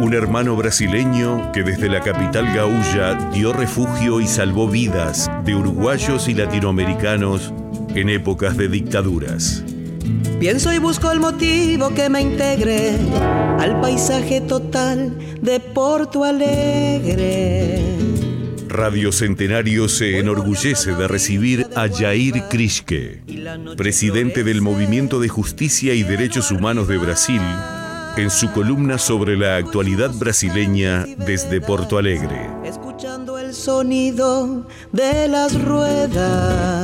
Un hermano brasileño que desde la capital gaúcha dio refugio y salvó vidas de uruguayos y latinoamericanos en épocas de dictaduras. Pienso y busco el motivo que me integre al paisaje total de Porto Alegre. Radio Centenario se enorgullece de recibir a Jair Krischke, presidente del Movimiento de Justicia y Derechos Humanos de Brasil, en su columna sobre la actualidad brasileña desde Porto Alegre. Escuchando el sonido de las ruedas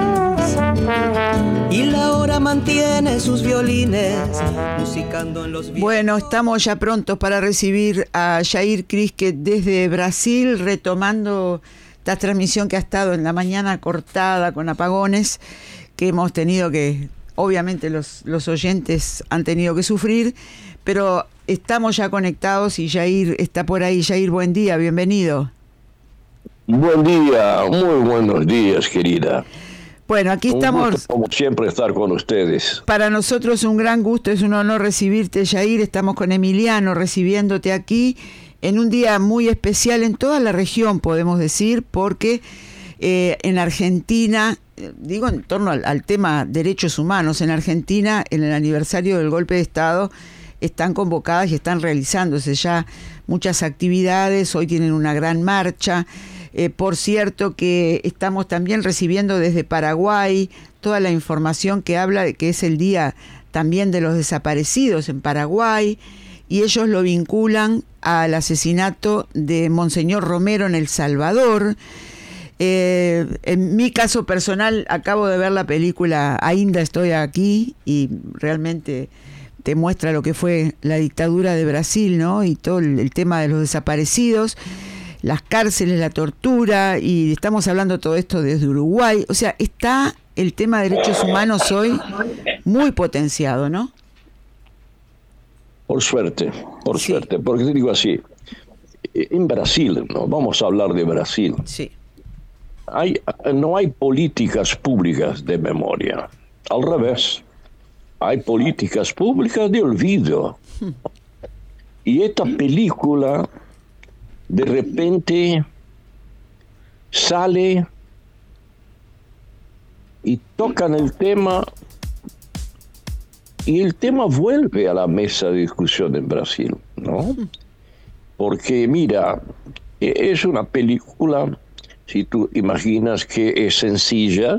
y la hora mantiene sus violines musicando en los vientos. Bueno, estamos ya prontos para recibir a Jair Krischke desde Brasil, retomando esta transmisión que ha estado en la mañana cortada con apagones que hemos tenido que, obviamente los oyentes han tenido que sufrir, pero estamos ya conectados y Jair está por ahí. Jair, buen día, bienvenido. Buen día, muy buenos días, querida. Bueno, aquí estamos. Gusto, como siempre, estar con ustedes. Para nosotros un gran gusto, es un honor recibirte, Jair. Estamos con Emiliano recibiendo aquí en un día muy especial en toda la región, podemos decir, porque en Argentina, digo en torno al tema derechos humanos, en Argentina, en el aniversario del golpe de Estado, están convocadas y están realizándose ya muchas actividades. Hoy tienen una gran marcha. Por cierto que estamos también recibiendo desde Paraguay toda la información que habla de que es el día también de los desaparecidos en Paraguay, y ellos lo vinculan al asesinato de Monseñor Romero en El Salvador. En mi caso personal, acabo de ver la película Ainda estoy aquí, y realmente te muestra lo que fue la dictadura de Brasil, ¿no? Y todo el tema de los desaparecidos, las cárceles, la tortura, y estamos hablando todo esto desde Uruguay. O sea, está el tema de derechos humanos hoy muy potenciado, ¿no? Por suerte, porque te digo así, en Brasil, ¿no? Vamos a hablar de Brasil. Sí. No hay políticas públicas de memoria, al revés, hay políticas públicas de olvido. Y esta película de repente sale y tocan el tema, y el tema vuelve a la mesa de discusión en Brasil, ¿no? Porque mira, es una película, si tú imaginas que es sencilla,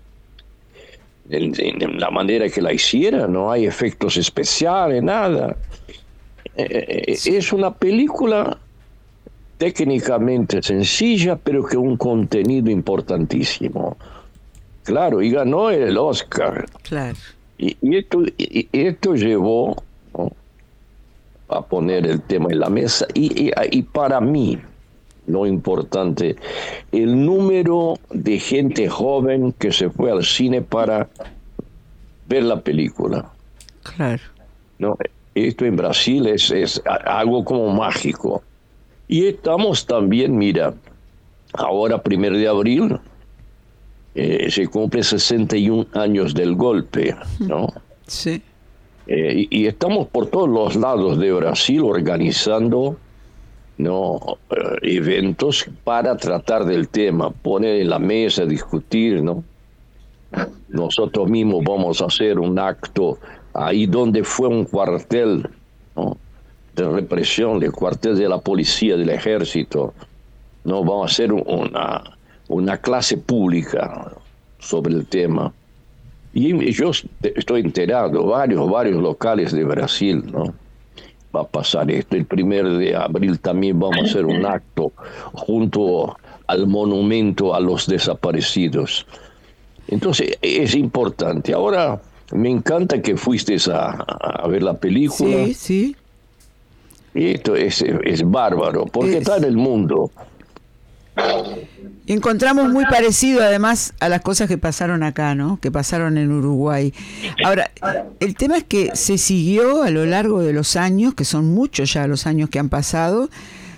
en la manera que la hiciera, no hay efectos especiales, nada. Es una película técnicamente sencilla, pero que un contenido importantísimo. Claro, y ganó el Oscar. Claro. Y esto llevó, ¿no?, a poner el tema en la mesa. Y para mí, lo importante, el número de gente joven que se fue al cine para ver la película. Claro. No, esto en Brasil es algo como mágico. Y estamos también, mira, ahora 1 de abril, se cumple 61 años del golpe, ¿no? Sí. Y estamos por todos los lados de Brasil organizando, ¿no?, eventos para tratar del tema, poner en la mesa, discutir, ¿no? Nosotros mismos vamos a hacer un acto ahí donde fue un cuartel, ¿no?, de represión, el cuartel de la policía, del ejército, ¿no? Vamos a hacer una clase pública sobre el tema. Y yo estoy enterado, varios locales de Brasil, ¿no?, va a pasar esto. El 1 de abril también vamos a hacer un acto junto al monumento a los desaparecidos. Entonces es importante. Ahora me encanta que fuiste a ver la película. Sí, sí. Y esto es bárbaro, porque está en el mundo. Encontramos muy parecido además a las cosas que pasaron acá, ¿no? Que pasaron en Uruguay. Ahora, el tema es que se siguió a lo largo de los años, que son muchos ya los años que han pasado,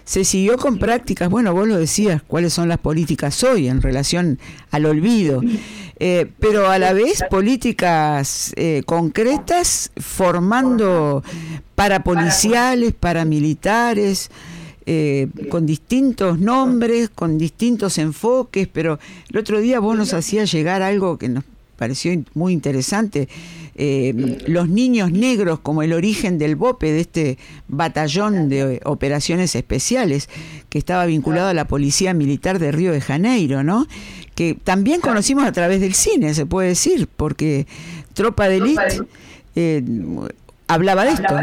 se siguió con prácticas, bueno, vos lo decías, cuáles son las políticas hoy en relación al olvido, pero a la vez políticas concretas, formando parapoliciales, paramilitares, con distintos nombres, con distintos enfoques, pero el otro día vos nos hacías llegar algo que nos pareció muy interesante, los niños negros como el origen del BOPE, de este batallón de operaciones especiales que estaba vinculado a la Policía Militar de Río de Janeiro, ¿no? Que también conocimos a través del cine, se puede decir, porque Tropa de Elite hablaba de esto.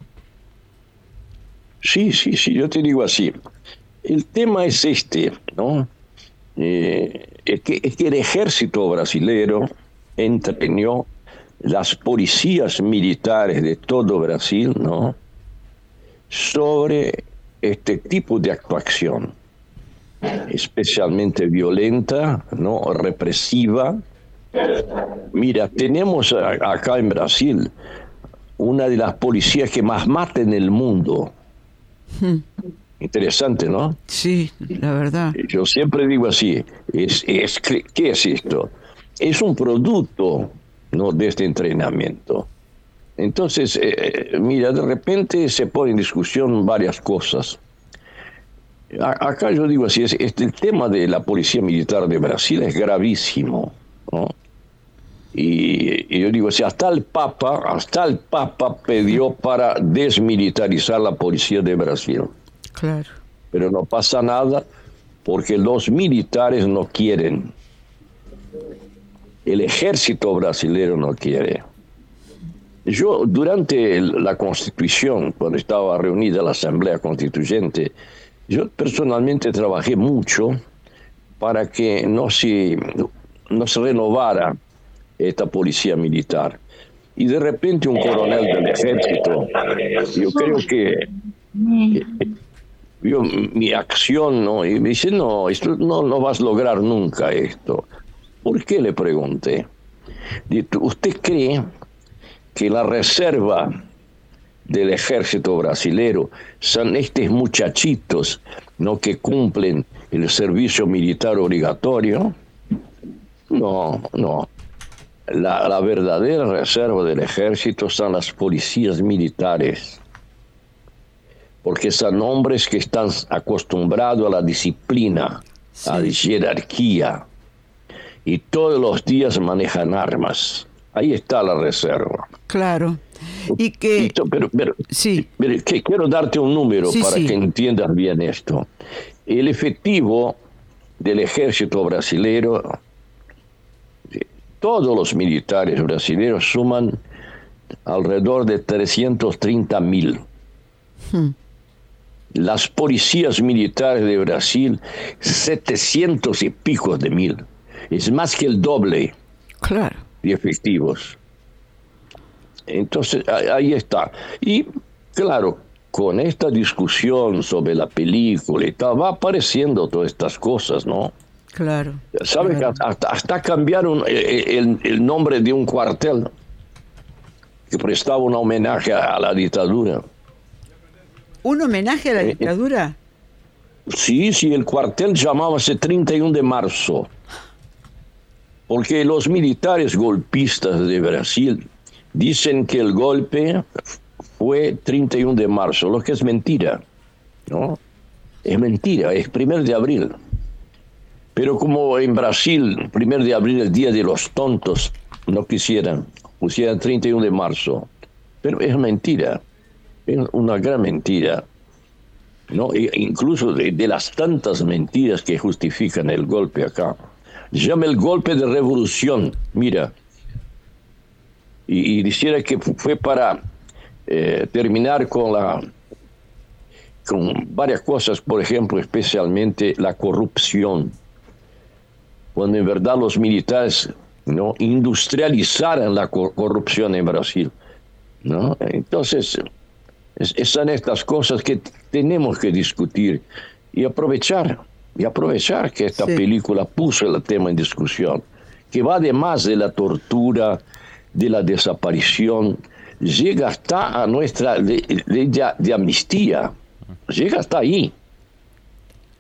Sí, yo te digo así. El tema es este, ¿no? Es que el ejército brasilero entrenó las policías militares de todo Brasil, ¿no?, sobre este tipo de actuación, especialmente violenta, ¿no?, represiva. Mira, tenemos acá en Brasil una de las policías que más mata en el mundo. Interesante, ¿no? Sí, la verdad. Yo siempre digo así, ¿qué es esto? Es un producto, ¿no?, de este entrenamiento. Entonces, mira, de repente se pone en discusión varias cosas. Acá yo digo así, el tema de la Policía Militar de Brasil es gravísimo, ¿no? Y yo digo así, hasta el Papa pidió para desmilitarizar la Policía de Brasil. Claro. Pero no pasa nada porque los militares no quieren. El ejército brasileño no quiere. Yo, durante la Constitución, cuando estaba reunida la Asamblea Constituyente, yo personalmente trabajé mucho para que no se renovara esta policía militar. Y de repente un coronel del ejército, yo creo que vio mi acción, ¿no?, y me dice, no, esto no vas a lograr nunca esto. ¿Por qué?, le pregunté. ¿Usted cree que la reserva del ejército brasilero son estos muchachitos, ¿no?, que cumplen el servicio militar obligatorio? No. La verdadera reserva del ejército son las policías militares, porque son hombres que están acostumbrados a la disciplina, sí, a la jerarquía, y todos los días manejan armas. Ahí está la reserva. Claro. Y que... Pero sí. Que quiero darte un número para que entiendas bien esto. El efectivo del ejército brasileño, todos los militares brasileños suman alrededor de 330.000. Las policías militares de Brasil, 700 y pico de mil. Es más que el doble, claro, de efectivos. Entonces, ahí está. Y, claro, con esta discusión sobre la película y tal, va apareciendo todas estas cosas, ¿no? Claro. ¿Sabes? Claro. Hasta cambiaron el nombre de un cuartel que prestaba un homenaje a la dictadura. ¿Un homenaje a la dictadura? Sí, el cuartel llamábase 31 de marzo. Porque los militares golpistas de Brasil dicen que el golpe fue 31 de marzo, lo que es mentira, ¿no? Es mentira, es 1 de abril. Pero como en Brasil, 1 de abril, el día de los tontos, no pusieran 31 de marzo. Pero es mentira, es una gran mentira, ¿no? E incluso de las tantas mentiras que justifican el golpe acá. Llama el golpe de revolución, mira. Y dijera que fue para terminar con varias cosas, por ejemplo, especialmente la corrupción. Cuando en verdad los militares no industrializaran la corrupción en Brasil, ¿no? Entonces, son estas cosas que tenemos que discutir y aprovechar que esta película puso el tema en discusión, que va además de la tortura, de la desaparición, llega hasta a nuestra ley de amnistía, llega hasta ahí.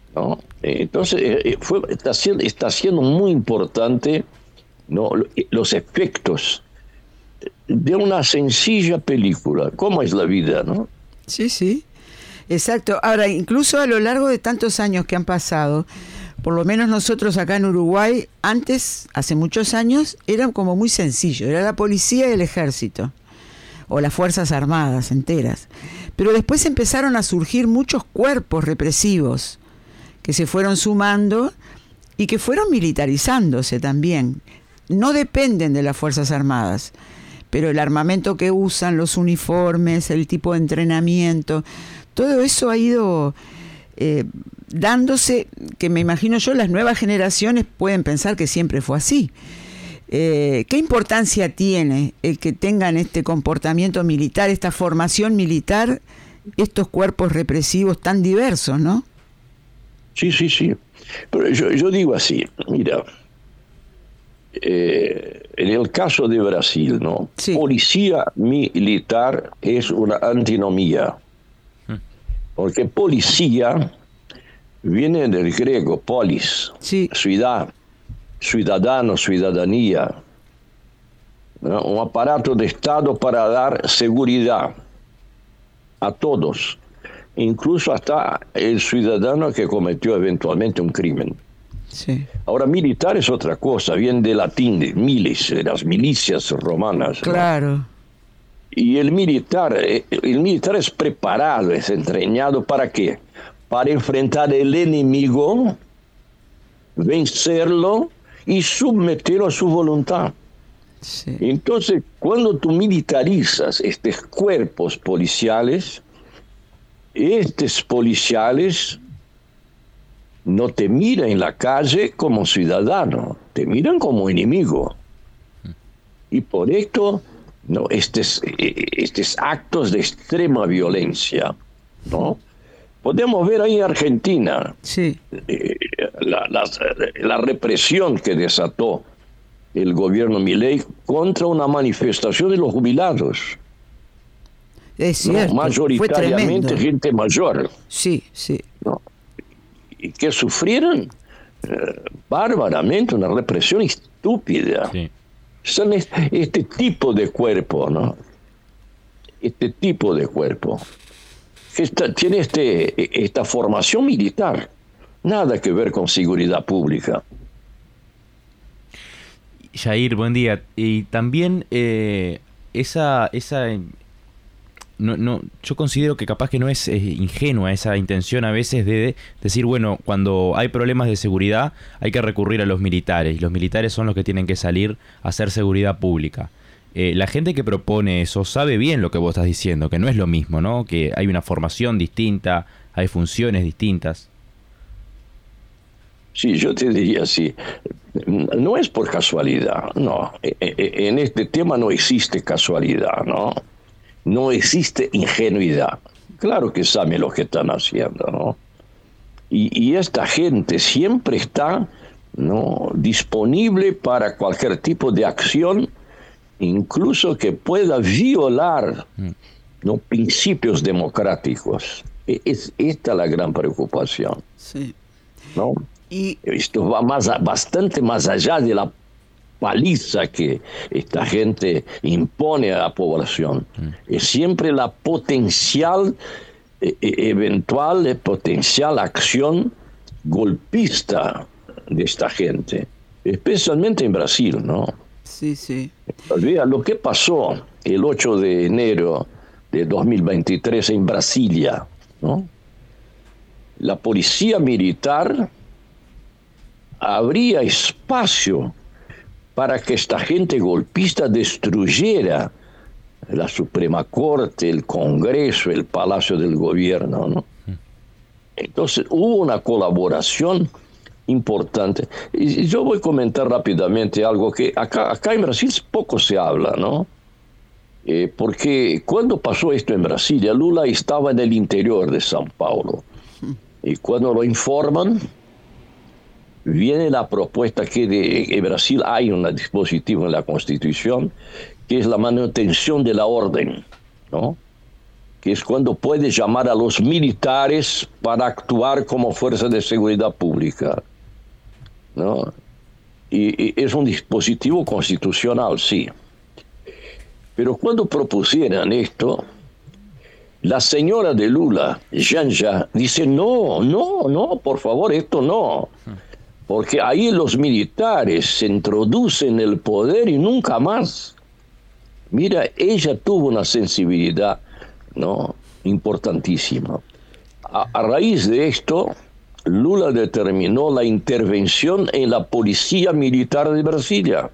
¿no? Entonces, está siendo muy importante, ¿no?, los efectos de una sencilla película. ¿Cómo es la vida, no? Sí, sí, exacto. Ahora, incluso a lo largo de tantos años que han pasado, por lo menos nosotros acá en Uruguay, antes, hace muchos años, eran como muy sencillo, era la policía y el ejército, o las Fuerzas Armadas enteras. Pero después empezaron a surgir muchos cuerpos represivos que se fueron sumando y que fueron militarizándose también. No dependen de las Fuerzas Armadas, pero el armamento que usan, los uniformes, el tipo de entrenamiento, todo eso ha ido dándose, que me imagino yo, las nuevas generaciones pueden pensar que siempre fue así. ¿Qué importancia tiene el que tengan este comportamiento militar, esta formación militar, estos cuerpos represivos tan diversos, no? Sí. Pero yo digo así, mira, en el caso de Brasil, ¿no? Sí. Policía militar es una antinomía, porque policía viene del griego polis, sí, ciudad, ciudadano, ciudadanía, ¿no? Un aparato de Estado para dar seguridad a todos, incluso hasta el ciudadano que cometió eventualmente un crimen. Sí. Ahora, militar es otra cosa, viene del latín, de milis, de las milicias romanas, ¿no? Claro. Y el militar es preparado, es entrenado ¿para qué? Para enfrentar al enemigo, vencerlo y someterlo a su voluntad. Sí. Entonces, cuando tú militarizas estos cuerpos policiales, estos policiales no te miran en la calle como ciudadano, te miran como enemigo. Y por esto, no, estos actos de extrema violencia, ¿no? Podemos ver ahí en Argentina, sí, la represión que desató el gobierno Milei contra una manifestación de los jubilados. Es cierto, ¿no? Mayoritariamente gente mayor. Sí. ¿No? Y que sufrieron bárbaramente una represión estúpida. Sí. Son este tipo de cuerpo, ¿no? Este tipo de cuerpo que tiene esta formación militar, nada que ver con seguridad pública. Jair, buen día. Y también yo considero que capaz que no es ingenua esa intención a veces de decir, bueno, cuando hay problemas de seguridad hay que recurrir a los militares, y los militares son los que tienen que salir a hacer seguridad pública. La gente que propone eso sabe bien lo que vos estás diciendo, que no es lo mismo, ¿no? Que hay una formación distinta, hay funciones distintas. Sí, yo te diría así, no es por casualidad, no. En este tema no existe casualidad, ¿no? No existe ingenuidad. Claro que saben lo que están haciendo, ¿no? Y esta gente siempre está, ¿no?, disponible para cualquier tipo de acción, incluso que pueda violar, ¿no?, principios democráticos. Es esta la gran preocupación. Sí. ¿No? Y esto va bastante más allá de la paliza que esta gente impone a la población. Es siempre la potencial potencial acción golpista de esta gente, especialmente en Brasil, ¿no? Sí. Olvida lo que pasó el 8 de enero de 2023 en Brasilia, ¿no? La policía militar abría espacio para que esta gente golpista destruyera la Suprema Corte, el Congreso, el Palacio del Gobierno, ¿no? Entonces hubo una colaboración importante. Y yo voy a comentar rápidamente algo que acá en Brasil poco se habla, ¿no? Porque cuando pasó esto en Brasilia, Lula estaba en el interior de São Paulo. Y cuando lo informan, viene la propuesta que en Brasil hay un dispositivo en la Constitución que es la manutención de la orden, ¿no? que es cuando puede llamar a los militares para actuar como fuerza de seguridad pública, ¿no? Y es un dispositivo constitucional, sí. Pero cuando propusieran esto, la señora de Lula, Janja, dice, no, por favor, esto no. Porque ahí los militares se introducen en el poder y nunca más. Mira, ella tuvo una sensibilidad, ¿no?, importantísima. A raíz de esto, Lula determinó la intervención en la Policía Militar de Brasilia.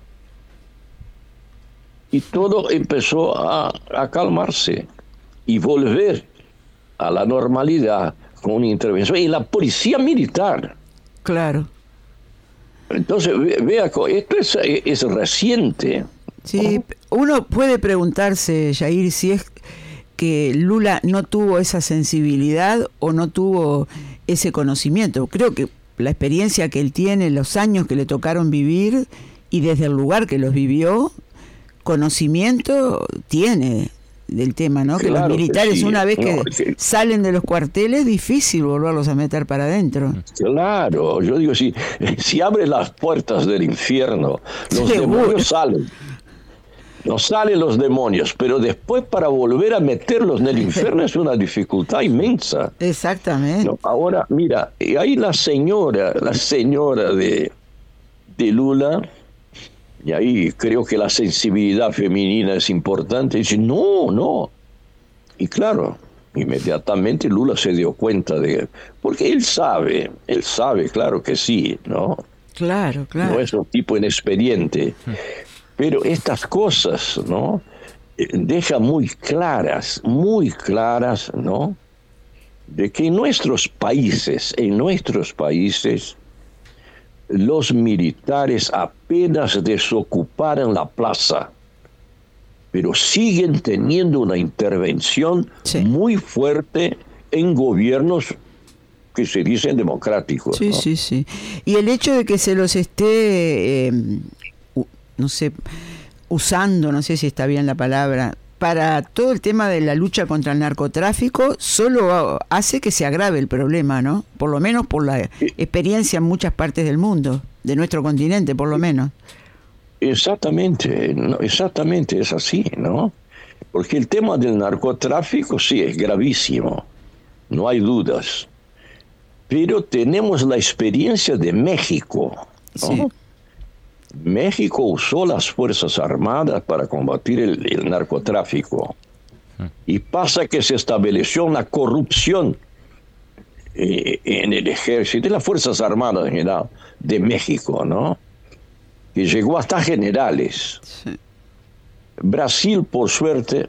Y todo empezó a calmarse y volver a la normalidad con una intervención en la Policía Militar. Claro. Entonces, vea, esto es reciente. Sí, uno puede preguntarse, Jair, si es que Lula no tuvo esa sensibilidad o no tuvo ese conocimiento. Creo que la experiencia que él tiene, los años que le tocaron vivir y desde el lugar que los vivió, conocimiento tiene del tema, ¿no? Claro, que los militares, que sí, una vez que salen de los cuarteles, es difícil volverlos a meter para adentro. Claro, yo digo, si abres las puertas del infierno, los demonios salen. No salen los demonios, pero después para volver a meterlos en el infierno es una dificultad inmensa. Exactamente. No, ahora, mira, ahí la señora de Lula, y ahí creo que la sensibilidad femenina es importante, dice, no. Y claro, inmediatamente Lula se dio cuenta porque él sabe, claro que sí, ¿no? Claro. No es un tipo inexperiente. Pero estas cosas, ¿no?, deja muy claras, ¿no?, de que en nuestros países, los militares apenas desocuparon la plaza, pero siguen teniendo una intervención muy fuerte en gobiernos que se dicen democráticos. Sí, ¿no? Sí. Y el hecho de que se los esté... no sé, usando, no sé si está bien la palabra, para todo el tema de la lucha contra el narcotráfico, solo hace que se agrave el problema, ¿no? Por lo menos por la experiencia en muchas partes del mundo, de nuestro continente, por lo menos. Exactamente, es así, ¿no? Porque el tema del narcotráfico sí es gravísimo, no hay dudas. Pero tenemos la experiencia de México, ¿no? Sí. México usó las Fuerzas Armadas para combatir el narcotráfico. Y pasa que se estableció una corrupción en el ejército, en las Fuerzas Armadas en general de México, ¿no?, que llegó hasta generales. Sí. Brasil, por suerte,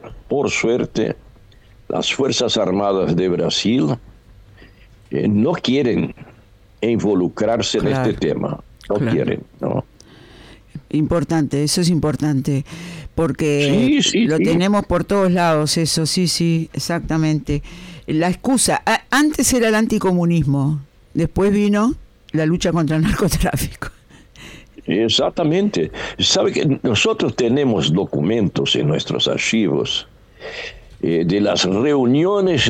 las Fuerzas Armadas de Brasil no quieren involucrarse en este tema. No quieren, ¿no? Importante, eso es importante, porque lo tenemos por todos lados, eso, sí, exactamente. La excusa, antes era el anticomunismo, después vino la lucha contra el narcotráfico. Exactamente. Sabe que nosotros tenemos documentos en nuestros archivos de las reuniones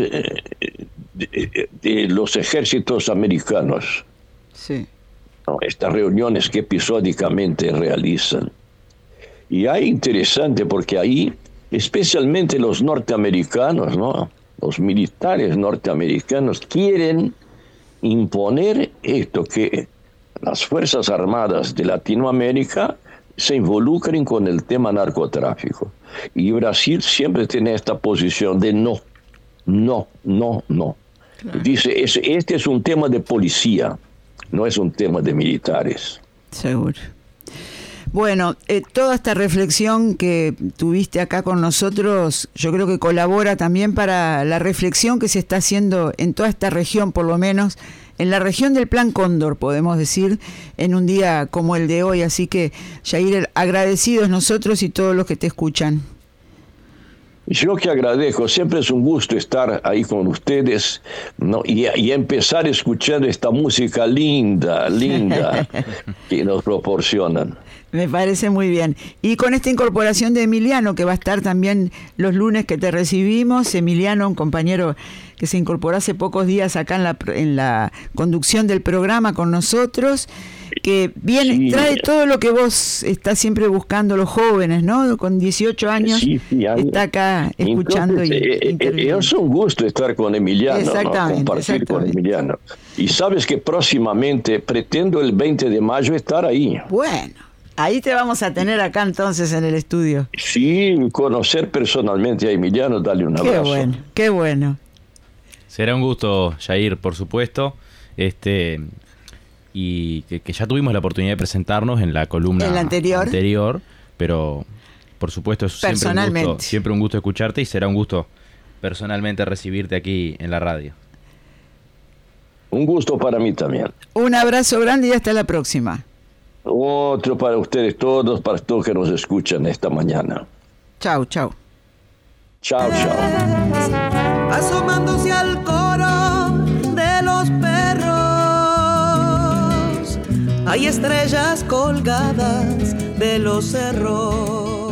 de los ejércitos americanos. Sí. Estas reuniones que episódicamente realizan. Y hay interesante porque ahí, especialmente los norteamericanos, ¿no?, los militares norteamericanos quieren imponer esto, que las Fuerzas Armadas de Latinoamérica se involucren con el tema narcotráfico. Y Brasil siempre tiene esta posición de no. Claro. Dice, este es un tema de policía, no es un tema de militares. Seguro. Bueno, toda esta reflexión que tuviste acá con nosotros, yo creo que colabora también para la reflexión que se está haciendo en toda esta región, por lo menos en la región del Plan Cóndor, podemos decir, en un día como el de hoy. Así que, Jair, agradecidos nosotros y todos los que te escuchan. Yo que agradezco, siempre es un gusto estar ahí con ustedes, ¿no? y empezar escuchando esta música linda que nos proporcionan. Me parece muy bien. Y con esta incorporación de Emiliano, que va a estar también los lunes que te recibimos, Emiliano, un compañero que se incorporó hace pocos días acá en la conducción del programa con nosotros, que viene, sí, trae todo lo que vos estás siempre buscando, los jóvenes, ¿no? Con 18 años, sí, está acá escuchando. Entonces, es un gusto estar con Emiliano, ¿no? Compartir con Emiliano. Y sabes que próximamente pretendo el 20 de mayo estar ahí. Bueno. Ahí te vamos a tener acá entonces en el estudio. Sí, conocer personalmente a Emiliano, darle un abrazo. Qué bueno, qué bueno. Será un gusto, Jair, por supuesto. Y que ya tuvimos la oportunidad de presentarnos en la columna anterior, pero por supuesto es siempre un gusto escucharte y será un gusto personalmente recibirte aquí en la radio. Un gusto para mí también. Un abrazo grande y hasta la próxima. Otro para ustedes todos, para todos que nos escuchan esta mañana. Chau, chau. Chau, chau. Asomándose al coro de los perros, hay estrellas colgadas de los cerros.